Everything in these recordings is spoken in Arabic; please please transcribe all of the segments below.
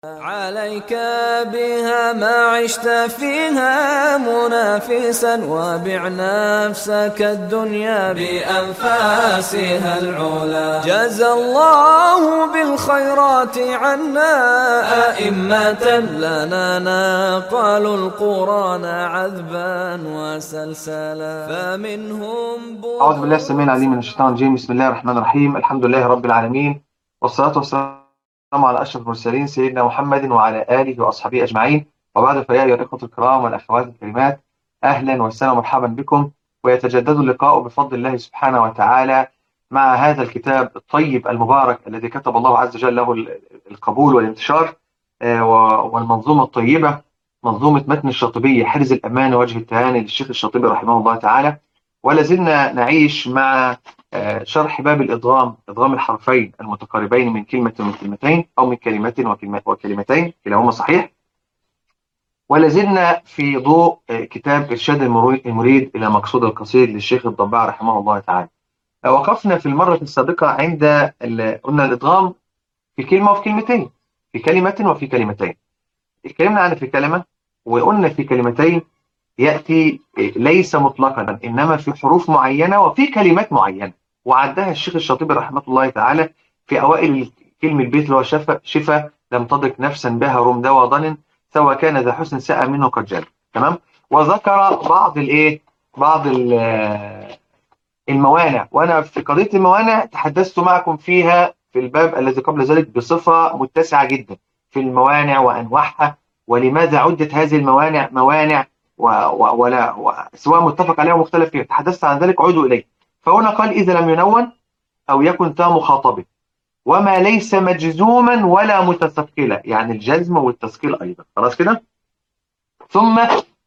عليك بها ما عشت فيها منافسا، وبع نفسك الدنيا بأنفاسها العلا. جزى الله بالخيرات عنا أئمة لنا نقلوا القرآن عذبا وسلسلا، فمنهم أعوذ بالله السميع العليم من الشيطان الرجيم. بسم الله الرحمن الرحيم. الحمد لله رب العالمين، والصلاة والسلام على أشرف المرسلين سيدنا محمد وعلى آله وأصحابه أجمعين. وبعد، فيا أيها الإخوة الكرام والأخوات الكريمات، أهلا وسهلا ومرحبا بكم. ويتجدد اللقاء بفضل الله سبحانه وتعالى مع هذا الكتاب الطيب المبارك الذي كتب الله عز وجل له القبول والانتشار، والمنظومة الطيبة، منظومة متن الشاطبية حرز الأمان ووجه التهاني للشيخ الشاطبي رحمه الله تعالى. ولا زلنا نعيش مع شرح باب الإدغام، إدغام الحرفين المتقاربين من كلمة ومن كلمتين، أو من كلمة وكلمتين، كلاهما صحيح. ولا زلنا في ضوء كتاب إرشاد المريد إلى مقصود القصيد للشيخ الضباع رحمه الله تعالى. وقفنا في المرة السابقة عند قلنا الإدغام في كلمة وفي كلمتين، في كلمة وفي كلمتين. اتكلمنا عنه في كلمة، وقلنا في كلمتين يأتي ليس مطلقا، إنما في حروف معينة وفي كلمات معينة، وعدها الشيخ الشاطبي رحمة الله تعالى في أوائل كلمة البيت اللي هو شفا لم تضك نفسا بها رمدا وضن، سواء كان ذا حسن ساء منه قد جل. تمام. وذكر بعض الموانع، وأنا في قضية الموانع تحدثت معكم فيها في الباب الذي قبل ذلك بصفة متسعة جدا في الموانع وأنواعها، ولماذا عدت هذه الموانع موانع سواء متفق عليها ومختلف فيها. تحدثت عن ذلك، عودوا إليه. فهنا قال: إذا لم ينون أو يكن تام مخاطبه، وما ليس مجزوما ولا متثقلا، يعني الجزم والتثقيل أيضا. خلاص كده. ثم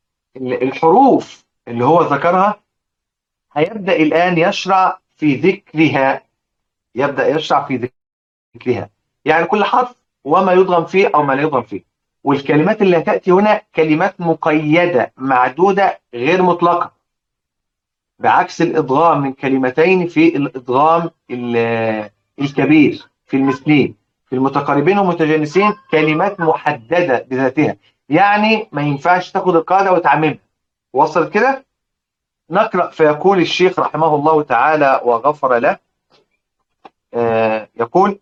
الحروف اللي هو ذكرها هيبدأ الآن يشرع في ذكرها، يبدأ يشرع في ذكرها، يعني كل حرف وما يضغم فيه أو ما لا يضغم فيه. والكلمات اللي هتأتي هنا كلمات مقيدة معدودة غير مطلقة، بعكس الإدغام من كلمتين في الإدغام الكبير في المثلين. في المتقاربين والمتجانسين كلمات محددة بذاتها، يعني ما ينفعش تاخد القاعدة وتعممها. وصلت كده؟ نقرأ. فيقول الشيخ رحمه الله تعالى وغفر له، يقول: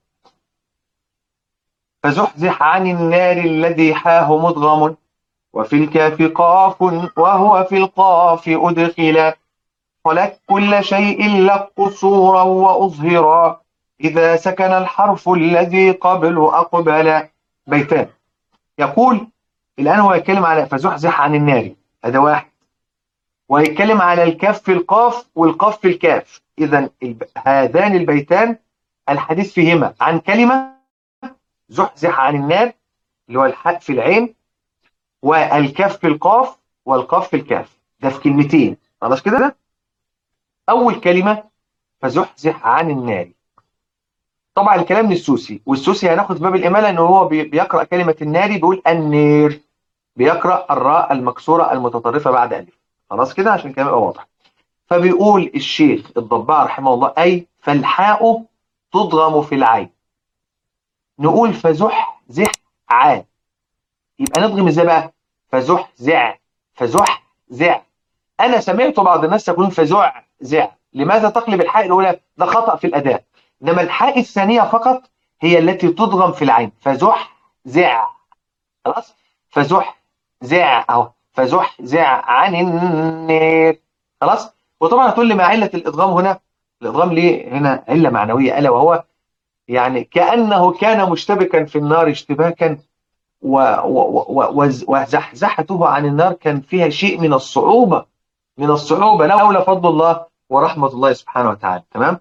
فزحزح عن النار الذي حاه مدغم، وفي الكاف قاف وهو في القاف أدخلا، ولك كل شيء لك قصورا وأظهرا، إذا سكن الحرف الذي قبل أقبل. بيتان. يقول الآن هو يتكلم على فزحزح عن النار، هذا واحد، ويتكلم على الكاف في القاف والقاف في الكاف. إذا هذان البيتان الحديث فيهما عن كلمة زحزح عن النار اللي هو الحاء في العين، والكاف في القاف والقاف في الكاف. ده في كلمتين. خلاص كده. أول كلمة فزحزح عن النار، طبعا الكلام للسوسي، والسوسي هناخد في باب الإمالة إنه هو بيقرأ كلمة النار بيقول النير، بيقرأ الراء المكسورة المتطرفة بعد ألف. خلاص كده عشان كلام يبقى واضح. فبيقول الشيخ الضباع رحمه الله: أي فالحاء تضغم في العين. نقول فزحزح عن، يبقى نضغم ازاي بقى؟ فزحزع، فزحزع. انا سمعت بعض الناس يقولون فزعزع. لماذا تقلب الحاء الاولى؟ ده خطأ في الاداء، انما الحاء الثانيه فقط هي التي تضغم في العين. فزحزع. خلاص. فزحزع اهو، فزحزع عن النار. خلاص. وطبعا هتقول لي ما علة الادغام هنا؟ الادغام ليه هنا علة معنوية، الا وهو يعني كأنه كان مشتبكا في النار اشتباكا، وزحزحته عن النار كان فيها شيء من الصعوبة، لولا فضل الله ورحمة الله سبحانه وتعالى. تمام.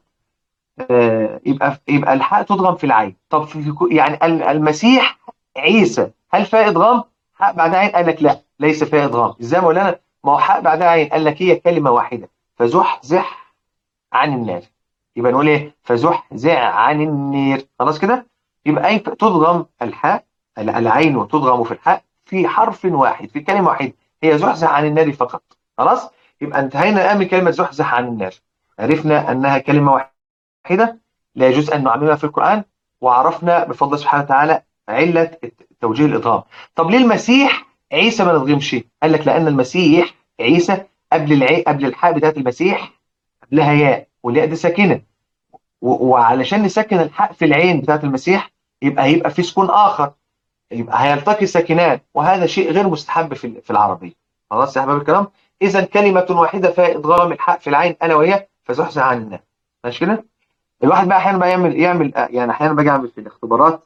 يبقى الحاء تضغم في العين. طب يعني المسيح عيسى هل فيها ادغام؟ حاء بعد عين؟ قال لك لا، ليس فيها ادغام. ازاي يا مولانا؟ ما هو حاء بعد عين، قال لك هي كلمة واحدة، فزحزح عن النار. يبقى نقول ايه؟ فزحزع عن النير. خلاص كده. يبقى اي تضغم الحاء، العين وتضغم في الحاء في حرف واحد في كلمة واحدة، هي زحزح عن النار فقط. خلاص. يبقى انتهينا الآن من كلمة زحزح عن النار، عرفنا أنها كلمة واحدة لا يجوز أن نعممها في القرآن، وعرفنا بفضل الله سبحانه وتعالى علة توجيه الإدغام. طب ليه المسيح عيسى ما نضغمش؟ قال لك لأن المسيح عيسى قبل الحاء بتاعت المسيح قبلها ياء، والياء دي ساكنة، وعلشان نسكن الحاء في العين بتاعت المسيح هيبقى في سكون آخر، يبقى هيلتقي ساكنان، وهذا شيء غير مستحب في العربية. خلاص يا أحباب الكرام؟ إذا كلمة واحدة فيها إدغام الحاء في العين ألا وهي فزحزح عن النار. ماشي كده؟ الواحد بقى أحيانا بقى يعمل يعني أحيانا باجي أعمل في الاختبارات،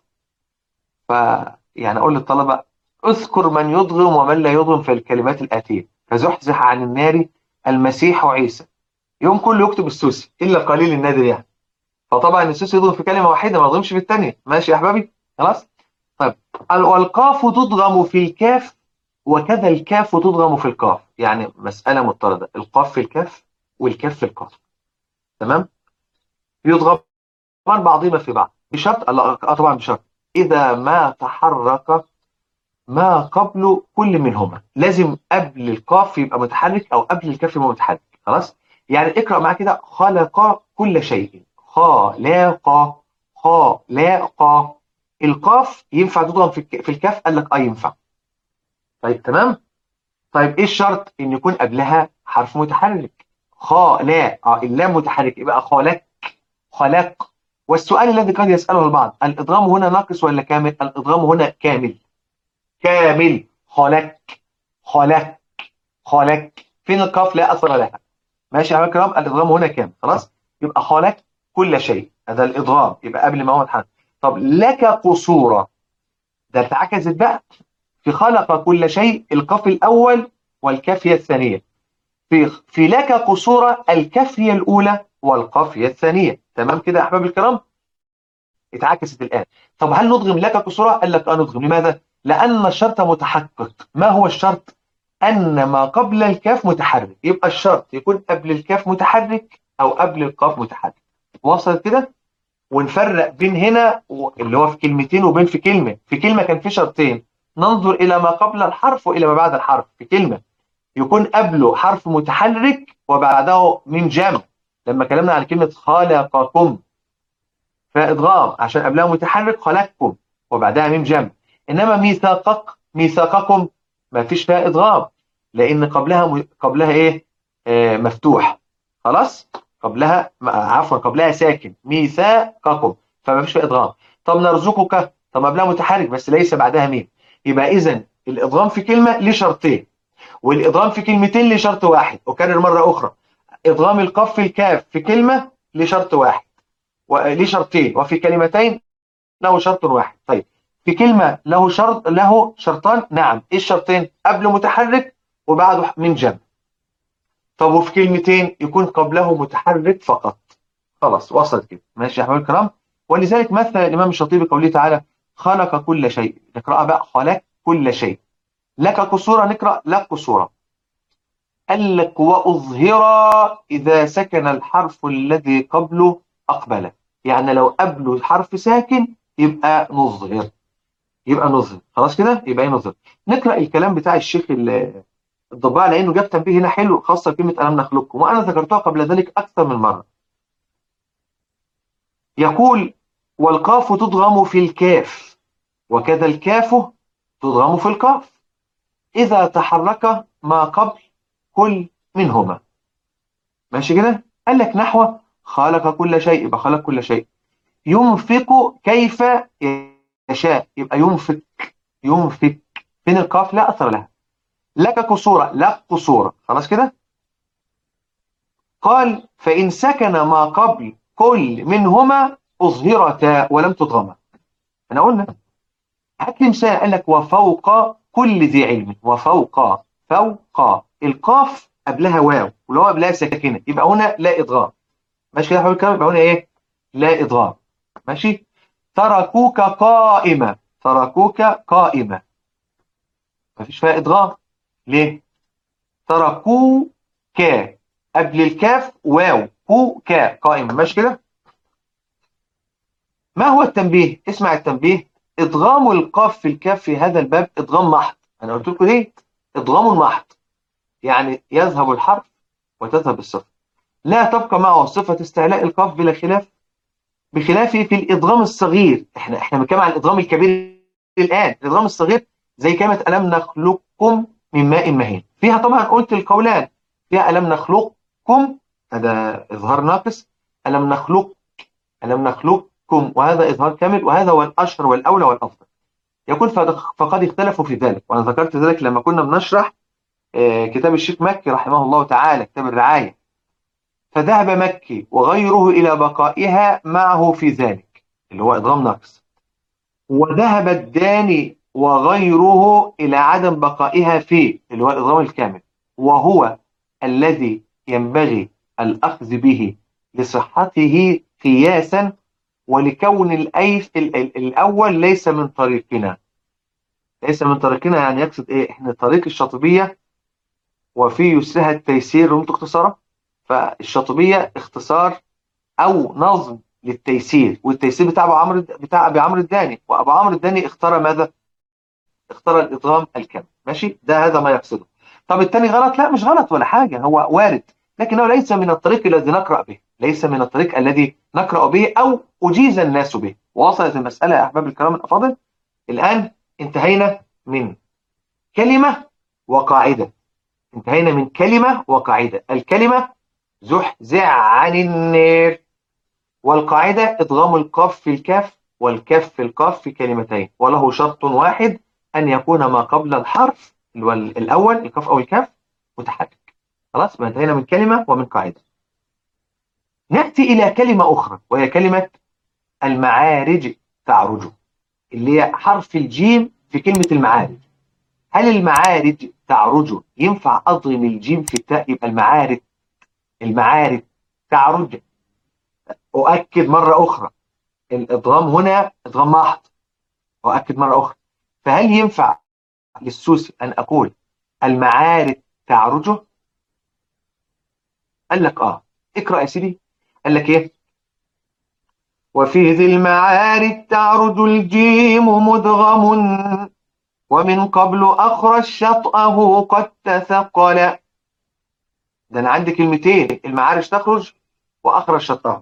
يعني أقول للطلبة اذكر من يضغم ومن لا يضغم في الكلمات الآتية: فزحزح عن النار المسيح عيسى. يوم كله يكتب السوسي إلا قليل النادر يعني. فطبعا السوسي يضغم في كلمة واحدة ما يضغمش في الثانية. ماشي يا أحبابي؟ خلاص؟ طيب، والقاف تضغم في الكاف وكذا الكاف تضغم في القاف. يعني مسألة مضطردة، القاف في الكاف والكاف في القاف. تمام؟ يضغمان بعضهما في بعض بشرط، طبعا بشرط إذا ما تحرك ما قبل كل منهما. لازم قبل القاف يبقى متحرك أو قبل الكاف يبقى متحرك. خلاص؟ يعني اقرأ معايا كده: خلق كل شيء. خلق. خلق. القاف ينفع تضغم في الكاف؟ قال لك ينفع. طيب تمام. طيب ايه الشرط؟ ان يكون قبلها حرف متحرك. لا اللام متحرك يبقى خلق. خلق. والسؤال الذي قد يسأله البعض: الادغام هنا ناقص ولا كامل؟ الادغام هنا كامل. كامل. خلق. خلق. خلق. فين القاف؟ لا اثر لها. ماشي يا الكرام؟ الادغام هنا كامل. خلاص؟ يبقى خلق كل شيء، هذا الادغام يبقى قبل ما هو متحرك. طب لك قصورا، ده اتعكست بقى. في خلق كل شيء القاف الأول والكاف هي الثانية. في لك قصورى الكاف هي الأولى والقاف هي الثانية. تمام كده يا أحباب الكرام؟ اتعكست الآن. طب هل نضغم لك قصورى؟ قال لك نضغم. لماذا؟ لأن الشرط متحقق. ما هو الشرط؟ أن ما قبل الكاف متحرك. يبقى الشرط يكون قبل الكاف متحرك أو قبل القاف متحرك. وصلت كده؟ ونفرق بين هنا اللي هو في كلمتين وبين في كلمة. في كلمة كان في شرطين: ننظر إلى ما قبل الحرف وإلى ما بعد الحرف. في كلمة يكون قبله حرف متحرك وبعده ميم جمع، لما كلمنا عن كلمة خلقكم فإدغام عشان قبلها متحرك خلقكم وبعدها ميم جمع. إنما ميثاقكم ما فيش فيها إدغام لأن قبلها إيه؟ مفتوح. خلاص؟ قبلها ساكن. ميثاقكم فما فيش فيها إدغام. طب نرزقك، طب قبلها متحرك بس ليس بعدها ميم. يبقى إذن الإدغام في كلمة ليه شرطين، والإدغام في كلمتين لشرط واحد. أكرر مرة أخرى: إدغام القاف في الكاف في كلمة لشرط واحد، وليه شرطين، وفي كلمتين له شرط واحد. طيب في كلمة له شرطان. نعم. إيه الشرطين؟ قبله متحرك وبعده من جنب. طب وفي كلمتين يكون قبله متحرك فقط. خلاص وصلت كده. ماشي يا أحباب الكرام؟ ولذلك مثل الإمام الشاطبي قوله تعالى: خلق كل شيء. نقرأها بقى: خلق كل شيء. لك قصورا، نقرأ لك قصورا. قال لك: وأظهر إذا سكن الحرف الذي قبله أقبله. يعني لو قبله حرف ساكن يبقى نظهر. يبقى نظهر. خلاص كده؟ يبقى نظهر. نقرأ الكلام بتاع الشيخ الضباع لأنه جاب تنبيه هنا حلو خاصة بكلمة ألم نخلقكم، وأنا ذكرتها قبل ذلك أكثر من مرة. يقول: والقاف تضغم في الكاف وكذا الكاف تضغم في القاف إذا تحرك ما قبل كل منهما. ماشي كده؟ قال لك نحو خلق كل شيء، يبقى خلق كل شيء. ينفق كيف يشاء، يبقى ينفق. ينفق. فين القاف؟ لا أثر لها. لك قصورة، لا قصورة. خلاص كده؟ قال: فإن سكن ما قبل كل منهما أظهرتا ولم تضغما. احنا قلنا هات لي مثال. قال لك: وفوق كل ذي علم. وفوق. فوق القاف قبلها واو ولو قبلها ساكنه يبقى هنا لا ادغام. ماشي كده يا حبيبي الكرام؟ يبقى هنا ايه؟ لا ادغام. ماشي. تركوك قائمه. تركوك قائمه مفيش فيها ادغام. ليه؟ تركوك قبل الكاف واو. كوك قائمه. ماشي كده؟ ما هو التنبيه؟ اسمع التنبيه: ادغام القاف في الكاف في هذا الباب ادغام محض. انا قلت لكم ليه؟ ادغام محض، يعني يذهب الحرف وتذهب الصفة، لا تبقى معه صفة استعلاء القاف بلا خلاف، بخلافه في الادغام الصغير. احنا بنتكلم عن الادغام الكبير الآن الإدغام الصغير زي كلمة ألم نخلقكم من ماء مهين، فيها طبعا قلت القولان، فيها ألم نخلقكم هذا إظهار ناقص، ألم نخلق، ألم نخلقكم وهذا إظهار كامل، وهذا هو الأشهر والأولى والأفضل. يقول فقد اختلفوا في ذلك، وأنا ذكرت ذلك لما كنا بنشرح كتاب الشيخ مكي رحمه الله تعالى كتاب الرعاية. فذهب مكي وغيره إلى بقائها معه في ذلك اللي هو إدغام ناقص، وذهب الداني وغيره إلى عدم بقائها فيه اللي هو الإدغام الكامل، وهو الذي ينبغي الأخذ به لصحته قياسا، ولكون الأول ليس من طريقنا. ليس من طريقنا يعني يقصد إيه؟ إحنا طريق الشاطبية وفي يسرها التيسير رمت اختصارا، فالشاطبية اختصار أو نظم للتيسير، والتيسير بتاع أبو عمرو الداني، وأبو عمرو الداني اختار ماذا؟ اختار الإدغام الكامل. ماشي، ده هذا ما يقصده. طب التاني غلط؟ لا مش غلط ولا حاجة، هو وارد، لكنه ليس من الطريق الذي نقرأ به، ليس من الطريق الذي نقرأ به أو أجيز الناس به. وصلت المسألة يا أحباب الكرام الأفاضل. الآن انتهينا من كلمة وقاعدة، انتهينا من كلمة وقاعدة. الكلمة زحزح عن النار، والقاعدة إدغام القاف في الكاف والكاف في القاف في كلمتين، وله شرط واحد أن يكون ما قبل الحرف الأول الكاف أو الكاف متحرك. خلاص، ما انتهينا من كلمة ومن قاعدة. نأتي إلى كلمة أخرى وهي كلمة المعارج تعرج، اللي هي حرف الجيم في كلمة المعارج. هل المعارج تعرج ينفع أضغم الجيم في التاء يبقى المعارج؟ المعارج تعرج. أؤكد مرة أخرى، الإدغام هنا إدغام محض، أؤكد مرة أخرى. فهل ينفع للسوسي أن أقول المعارج تعرجه؟ قال لك اقرأ يا سيدي. قال لك إيه؟ وفي ذي المعارج تعرج الجيم مدغم، ومن قبل أخرج شطأه قد تثقل. ده أنا عندي كلمتين، المعارج تخرج وأخرج شطأه.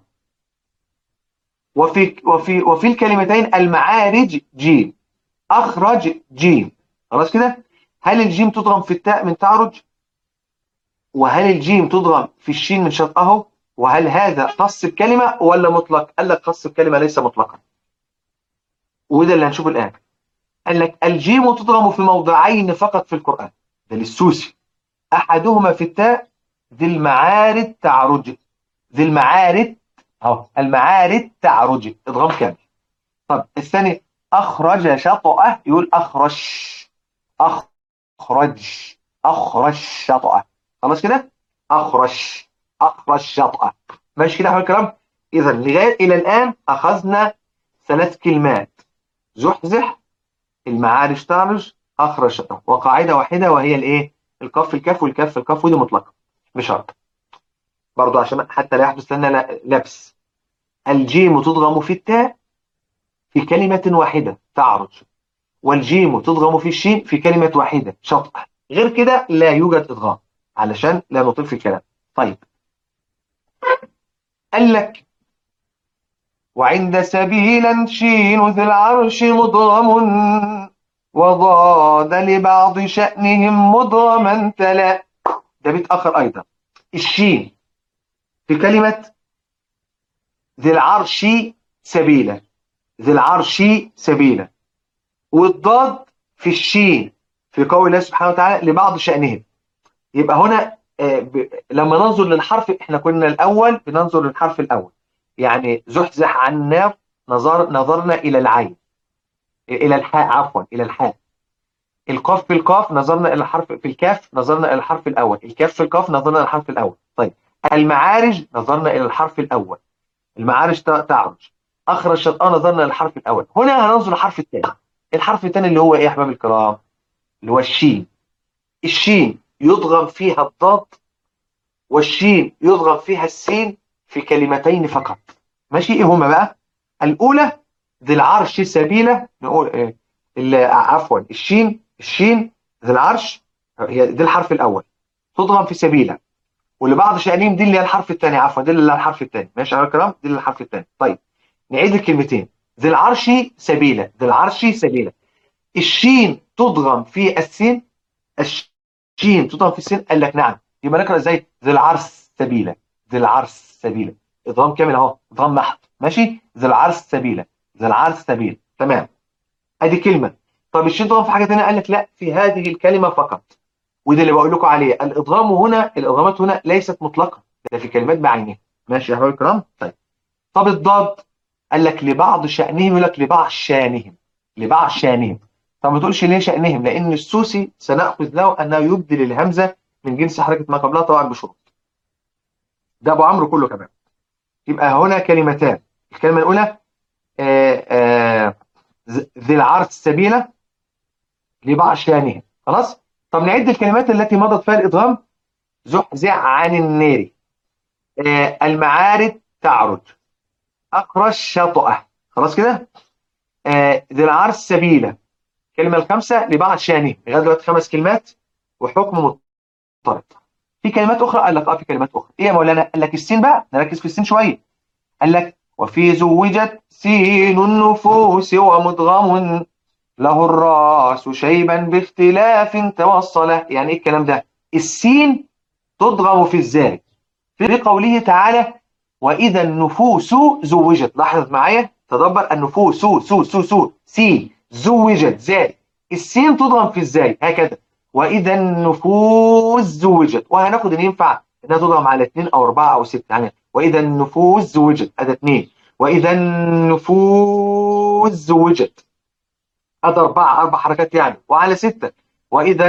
وفي الكلمتين المعارج جيم، أخرج جيم. خلاص كده. هل الجيم تضغم في التاء من تعرج؟ وهل الجيم تضغم في الشين من شطأه؟ وهل هذا خاص بكلمة ولا مطلق؟ قال لك خاص بكلمة ليس مطلقا، وده اللي هنشوفه الآن. قال لك الجيم تضغم في موضعين فقط في القرآن، ده للسوسي، أحدهما في التاء ذي المعارج تعرج، ذي المعارج المعارج تعرج إدغام كامل. طب الثاني أخرج شطأه، يقول أخرج، أخرج، أخرج شطأه. خلاص كده، أخرج، أخرج شطأه. ماشي كده يا الكلام. إذا لغاية إلى الآن أخذنا 3 كلمات: زحزح، المعارج تعرج، أخرج شطأه، وقاعدة واحدة وهي الإيه؟ الكاف في الكاف والكاف في الكاف، ودي مطلقة بشرط برضو عشان حتى لا يحدث لنا لبس. الجيم تضغم في التاء في كلمة واحدة تعرج، والجيم تضغم في الشين في كلمة واحدة شطأ، غير كده لا يوجد إدغام علشان لا نطيل في الكلام. طيب قال لك وعند سبيلا شين ذي العرش مضغم، وضاد لبعض شأنهم مضغما تلا. ده بيتأخر أيضا. الشين في كلمة ذي العرش سبيلا، ذي العرش سبيلا، والضاد في الشين في قول الله سبحانه وتعالى لبعض شأنهم. يبقى هنا لما ننظر للحرف، احنا كنا الأول بننظر للحرف الأول، يعني زحزح عن النار نظرنا إلى العين، إلى الحاء، عفوا إلى الحاء. القاف في القاف نظرنا إلى الحرف، في الكاف نظرنا إلى الحرف الأول، الكاف في القاف نظرنا إلى الحرف الأول. طيب المعارج نظرنا إلى الحرف الأول، المعارج تعرج، أخرج شطأ نظرنا إلى الحرف الأول. هنا هننظر للحرف الثاني. الحرف الثاني اللي هو إيه يا أحباب الكرام؟ اللي هو الشين. الشين يضغم فيها الضاد، والشين يضغم فيها السين في كلمتين فقط. ماشي، إيه هما بقى؟ الأولى ذي العرش سبيلة، نقول عفوا الشين ذي العرش هي دي الحرف الأول، تضغم في سبيلة، ولبعض شأنهم دي اللي هي الحرف الثاني، عفوا دي اللي هي الحرف الثاني. ماشي على الكلام، دي اللي الحرف الثاني. طيب نعيد الكلمتين: ذي العرش سبيلة، ذي العرش سبيلة. الشين تضغم في السين، الشين تضغم في السين، قال لك نعم. يبقى نقرا ازاي؟ ذي العرس سبيلا، ذي العرس سبيلا، ادغام كامل اهو، ادغام محض، ماشي، ذي العرس سبيلا، ذي العرس سبيلا، تمام. ادي كلمه. طب الشين تضغم في حاجه ثانيه؟ قال لك لا، في هذه الكلمه فقط. وده اللي بقول لكم عليه، الادغام هنا، الادغامات هنا ليست مطلقه، ده في كلمات بعينها، ماشي يا حبايبي الكرام. طيب، طب الضاد؟ قال لك لبعض شأنهم، يقول لك لبعض شانهم، لبعض شانهم. طب ما تقولش ليه شأنهم؟ لأن السوسي سنأخذ له أنه يبدل الهمزة من جنس حركة ما قبلها طبعا بشروط. ده أبو عمرو كله كمان. يبقى هنا كلمتان. الكلمة الأولى آه، آه، ذي العرس سبيلة لبعض شانهم، خلاص. طب نعد الكلمات التي مضت فيها الإدغام. زحزع عن النار، المعارج تعرج، أقرش شطأة، خلاص كده. ذي العرس سبيلة، الكلمة الخامسة لبعض شانه، لغاية دلوقتي 5 كلمات وحكم مضطرد. في كلمات أخرى؟ قال لك في كلمات أخرى. إيه يا مولانا؟ قال لك السين بقى، نركز في السين شوية. قال لك وفي زوجت سين النفوس ومدغم له الراس شيبا باختلاف توصل. يعني إيه الكلام ده؟ السين تضغم في الزاي في قوله تعالى وإذا النفوس زوجت. لاحظ معايا، تدبر، النفوس سو سين زوجت زاي، السين تضغم في الزاي هكذا، وإذا النفوس زوجت. وهناخد إن ينفع إنها تضغم على 2 أو 4 أو 6، يعني وإذا النفوس زوجت هذا 2، وإذا النفوس زوجت هذا 4 حركات يعني، وعلى 6 وإذا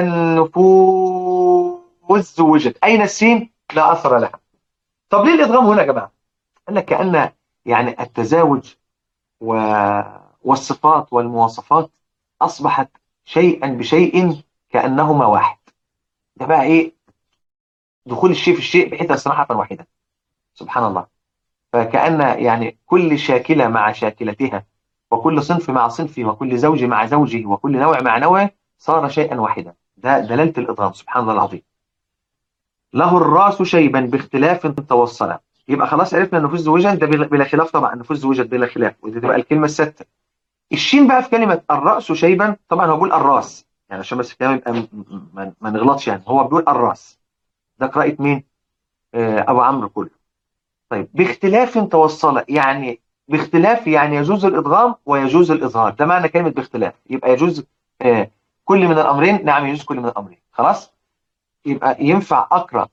النفوس زوجت. أين السين؟ لا أثر لها. طب ليه الادغام هنا يا جماعه؟ قال لك كأن يعني التزاوج و... والصفات والمواصفات اصبحت شيئا بشيء كأنهما واحد. ده بقى ايه؟ دخول الشيء في الشيء بحيث صراحة واحدة، سبحان الله. فكأن يعني كل شاكلة مع شاكلتها، وكل صنف مع صنفه، وكل زوج مع زوجه، وكل نوع مع نوعه، صار شيئا واحدا. ده دلالة الإدغام، سبحان الله العظيم. له الراس شيبا باختلاف توصلا. يبقى خلاص عرفنا النفوس زوجا ده بلا خلاف، طبعا النفوس زوجت بلا خلاف، ودي تبقى الكلمه السادسه. الشين بقى في كلمه الراس شيبا، طبعا هو بيقول الراس يعني عشان بس الكلام يبقى ما نغلطش، يعني هو بيقول الراس. ده قراءه مين؟ ابو عمرو كله. طيب باختلاف توصل، يعني باختلاف يعني يجوز الادغام ويجوز الاظهار، ده معنى كلمه باختلاف. يبقى يجوز كل من الامرين، نعم يجوز كل من الامرين، خلاص. يبقى ينفع اقرا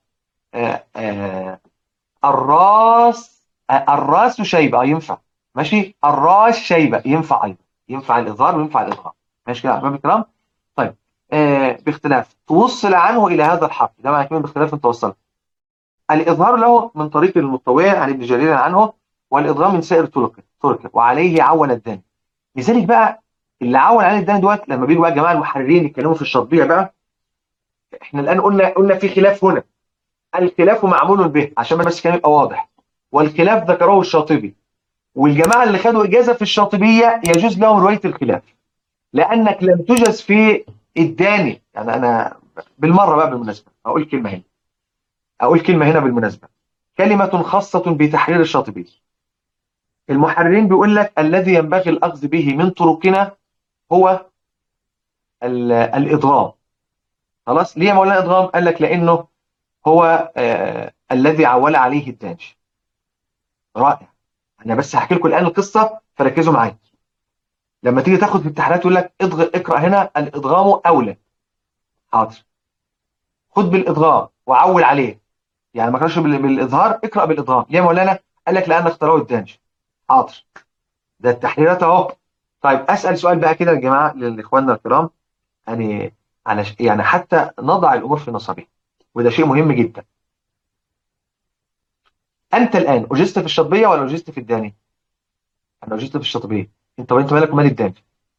الراس، الراس شيبة ينفع، ماشي. الراس شيبة ينفع أيضا، ينفع الإظهار وينفع الإدغام، ماشي كده يا أحباب الكرام. طيب باختلاف توصل عنه إلى هذا الحرف، ده معنى كلمة باختلاف توصل. الإظهار له من طريق المطوع عن ابن جرير عنه، والإدغام من سائر طرقه وعليه عول الداني. لذلك بقى اللي عول عليه الداني دوت، لما بيجوا بقى جماعة المحررين يتكلموا في الشطبية بقى، احنا الآن قلنا في خلاف هنا. الخلاف معمول به عشان بس الكلام يبقى واضح، والخلاف ذكره الشاطبي، والجماعة اللي خدوا إجازة في الشاطبية يجوز لهم رواية الخلاف، لأنك لم تجز في الداني. يعني أنا بالمرة بقى بالمناسبة أقول كلمة هنا بالمناسبة، كلمة خاصة بتحرير الشاطبي. المحررين بيقول لك الذي ينبغي الأخذ به من طرقنا هو الإضغام. خلاص، ليه يا مولانا إضغام؟ قال لك لأنه هو الذي عول عليه الدانج. رائع. أنا بس هحكي لكم الآن القصة فركزوا معايا. لما تيجي تاخد في التحريرات يقول لك اقرا هنا الادغام اولى. حاضر، خد بالادغام وعول عليه، يعني ما اقراش بالاظهار، اقرا بالادغام. ليه يا مولانا؟ قال لك لان اخترعوا الدانج. حاضر، ده التحريرات اهو. طيب اسال سؤال بقى كده يا جماعه لاخواننا الكرام، يعني يعني حتى نضع الامور في نصابها، وده شيء مهم جدا. انت الان اجزت في الشطبيه ولا اجزت في الداني؟ انا اجزت في الشطبيه. انت مالك ومال الداني؟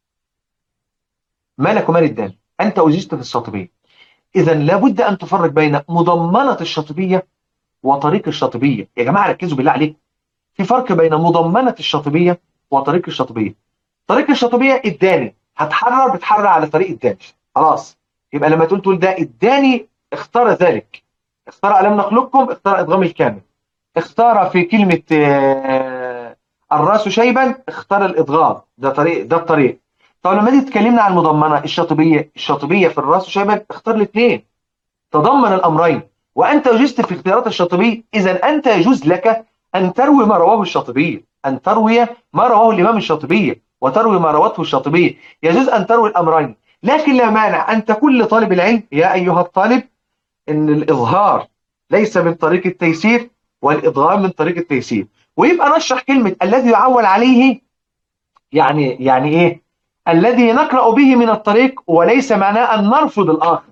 مالك ومال الداني؟ انت اجزت في الشطبيه. إذا لابد أن تفرق بين مضمنة الشاطبية وطريق الشاطبية. يا جماعة ركزوا بالله عليك، في فرق بين مضمنة الشاطبية وطريق الشاطبية. طريق الشاطبية الداني بتحرر على طريق الداني، خلاص. يبقى لما تقول ده الداني اختار ذلك، اختار ألم نخلقكم، اختار إدغام الكامل، اختار في كلمة الراس شيبا، اختار الإدغام. ده الطريق. طب لما تيجي تكلمنا عن المضمنه الشاطبيه في الراس وشبه، اختار الاثنين، تضمن الامرين. وانت وجزت في اختيارات الشاطبي، اذا انت يجوز لك ان تروي ما رواه الشاطبي، ان تروي ما رواه الامام الشاطبي وتروي ما روته الشاطبي، يجوز ان تروي الامرين. لكن لا مانع ان تقول لطالب العلم يا ايها الطالب ان الاظهار ليس من طريق التيسير والادغام من طريق التيسير، ويبقى نشرح كلمه الذي يعول عليه، يعني ايه؟ الذي نقرأ به من الطريق، وليس معناه ان نرفض الاخر.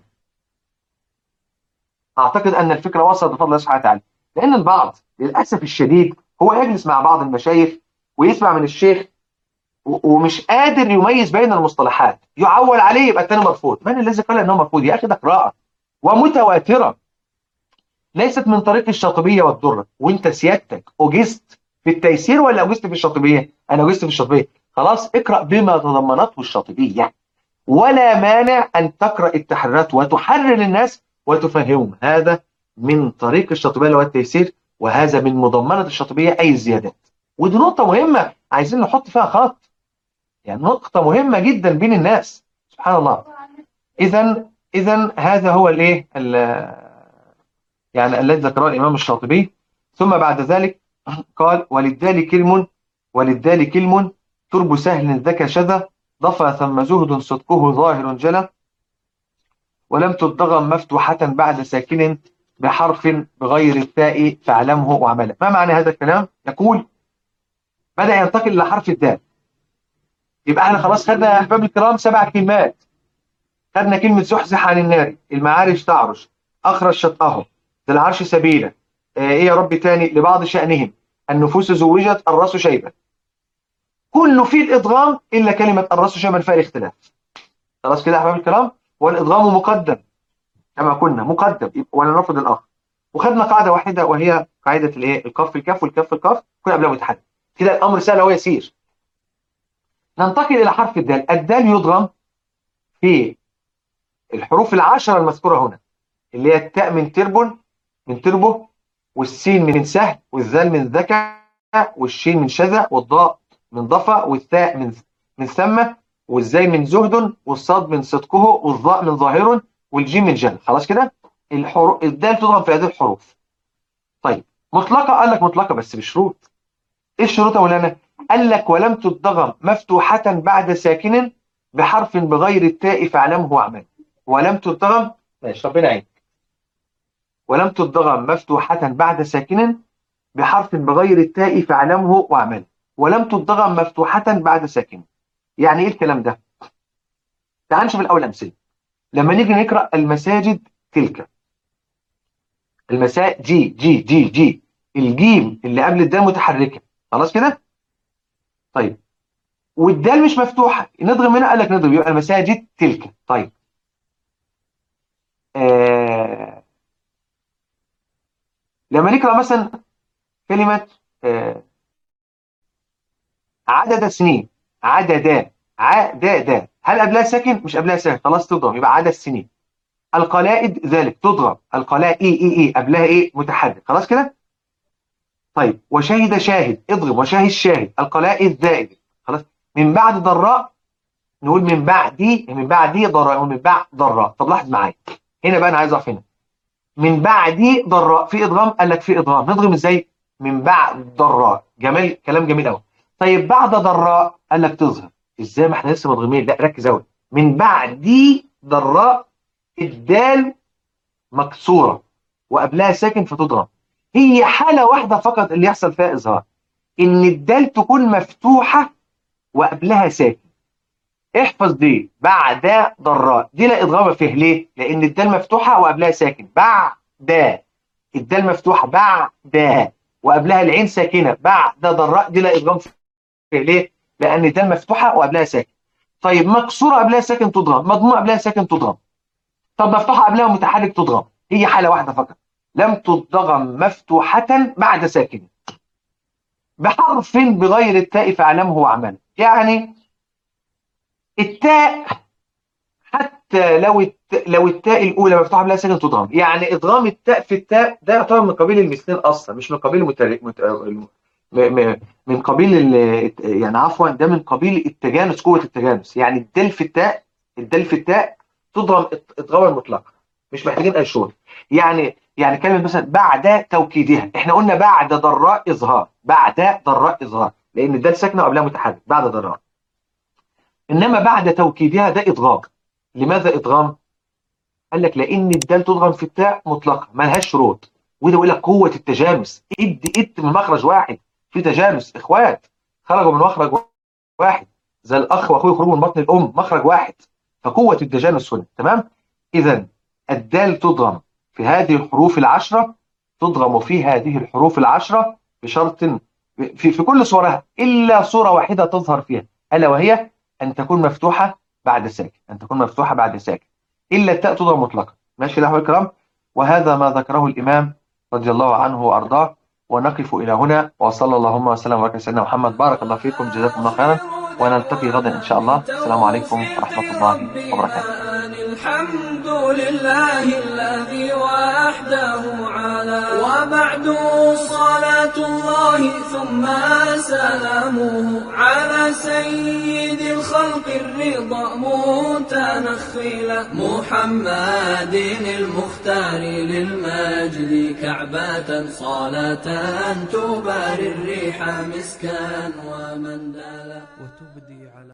اعتقد ان الفكره وصلت بفضل الله سبحانه وتعالى. لان البعض للاسف الشديد هو يجلس مع بعض المشايخ ويسمع من الشيخ ومش قادر يميز بين المصطلحات، يعول عليه يبقى الثاني مرفوض. من الذي قال انه مرفوض؟ يا اخي ده قراءه ومتواتره، ليست من طريق الشاطبيه والدره. وانت سيادتك اجزت في التيسير ولا اجزت في الشاطبيه؟ انا اجزت في الشاطبيه. خلاص اقرا بما تضمنته الشاطبيه، ولا مانع ان تقرا التحريرات وتحرر الناس وتفهمهم. هذا من طريق الشاطبيه اللي هو التيسير، وهذا من مضمنه الشاطبيه اي الزيادات. ودي نقطه مهمه عايزين نحط فيها خط، يعني نقطه مهمه جدا بين الناس. سبحان الله. اذا هذا هو الايه يعني الذي ذكره الامام الشاطبي. ثم بعد ذلك قال وللدال كلم ترب سهل ذكى شذا، ضفى ثم زهد صدقه ظاهر جلى، ولم تدغم مفتوحة بعد ساكن بحرف بغير التاء فاعلمه وعمله. ما معنى هذا الكلام؟ يقول بدأ ينتقل إلى حرف الدال. يبقى احنا خلاص خدنا يا أحباب الكرام 7 كلمات. خدنا كلمة زحزح عن النار، المعارج تعرج، أخرج شطأه، ذي العرش سبيلا، إيه يا رب تاني، لبعض شأنهم، النفوس زوجت، الرأس شيبة. كله فيه الإدغام إلا كلمة الرأس شيبة فيها الاختلاف. خلاص كده يا أحباب الكرام. والإدغام مقدم كما كنا، مقدم ولا نرفض الآخر. وخدنا قاعدة واحدة وهي قاعدة الايه؟ الكف في الكف والكف في الكف، كنا قبلها متحدث. كده الأمر سهل ويسير. ننتقل إلى حرف الدال. الدال يدغم في الحروف ال10 المذكورة هنا، اللي هي التاء من تربه، والسين من سهل، والذال من ذكى، والشين من شذا، والضاء من ضفى، والثاء من ثمة، والزاي من زهد، والصاد من صدقه، والظاء من ظاهر، والجيم من جل. خلاص كده الدال تضغم في هذه الحروف. طيب مطلقة، قال لك مطلقة بس بشروط. ايه الشروط يا مولانا؟ قال لك ولم تدغم مفتوحة بعد ساكن بحرف بغير التاء فاعلمه واعمل. ولم تدغم، ماشي ربنا يعين. ولم تدغم مفتوحة بعد ساكن بحرف بغير التاء فاعلمه واعمل. ولم تدغم مفتوحة بعد ساكن. يعني ايه الكلام ده؟ تعال نشوف الاول امثله. لما نيجي نقرا المساجد تلك، جي الجيم اللي قبل الدال متحركه. خلاص كده؟ طيب والدال مش مفتوحه، نضغم هنا، قال لك نضغم، يبقى المساجد تلك. طيب لما نقرا مثلا كلمه عدد سنين، عددا، هل قبلها ساكن؟ مش قبلها ساكن، خلاص تضغم، يبقى عدد سنين. القلائد ذلك تضغم، القلائد اي قبلها ايه؟ متحرك. خلاص كده؟ طيب وشهد شاهد، اضغم، وشاهد شاهد، القلائد زائد. خلاص. من بعد ضراء نقول من بعد ضراء، ومن بعد ضراء. طب لاحظ معايا هنا بقى، انا عايز اقف هنا. من بعد ضراء في ادغام، قال لك في ادغام، نضغم ازاي؟ من بعد ضراء. جمال، كلام جميل قوي. طيب بعد ضراء قال لك تظهر ازاي؟ ما احنا لسه مضغمين. لا ركز قوي. من بعد ضراء الدال مكسوره وقبلها ساكن فتضغم. هي حاله واحده فقط اللي يحصل فيها اظهار، ان الدال تكون مفتوحه وقبلها ساكن. احفظ دي، بعد ضراء دي لا ادغام فيه. ليه؟ لان الدال مفتوحه وقبلها ساكن. بعد الدال مفتوحه بعد وقبلها العين ساكنه. بعد ضراء دي لا ادغام فيه. ليه؟ لان الدال مفتوحه وقبلها ساكن. طيب مكسوره قبلها ساكن تضغم، مضموم قبلها ساكن تضغم. طب مفتوحه قبلها متحرك تضغم. هي حاله واحده فقط، لم تضغم مفتوحه بعد ساكن بحرف بغير التاء فاعلمه واعمله. يعني التاء حتى لو التاء الاولى مفتوحه قبلها ساكن تضغم. يعني ادغام التاء في التاء ده يعتبر من قبيل المثلين اصلا، مش من قبيل من قبيل يعني عفوا، ده من قبيل التجانس، قوة التجانس. يعني الدال في التاء، الدال في التاء تضرب إضغاما مطلقا، مش محتاجين أي شروط. يعني كلمة مثلا بعد توكيدها، احنا قلنا بعد ضراء إظهار، بعد ضراء إظهار، لأن الدال ساكنة وقبلها متحرك بعد ضراء. إنما بعد توكيدها ده إضغام. لماذا إضغام؟ قال لك لأن الدال تضغم في التاء مطلقة ما لهاش شروط. وده يقول لك قوة التجانس، اد من مخرج واحد، في تجانس إخوات خرجوا من مخرج واحد، زي الأخ وأخوه يخرجوا من بطن الأم، مخرج واحد. فقوة التجانس هنا تمام. إذا الدال تضغم في هذه الحروف العشرة، تضغم في هذه الحروف العشرة بشرط، في كل صورها إلا صورة واحدة تظهر فيها، ألا وهي أن تكون مفتوحة بعد ساكن، أن تكون مفتوحة بعد ساكن، إلا التاء تضغم مطلقا. ماشي يا أخوة الكرام. وهذا ما ذكره الإمام رضي الله عنه وأرضاه. ونقف إلى هنا، وصلى اللهم وسلم وبارك على سيدنا محمد. بارك الله فيكم، جزاكم الله خيرا، ونلتقي غدا إن شاء الله. السلام عليكم ورحمة الله وبركاته. الحمد لله الذي وحده على، وبعد صلاة الله ثم سلامه على سيد الخلق الرضا متنخلا، محمد المختار للمجد كعبة، صلاة تباري الريح مسكا ومندلا، وتبدي على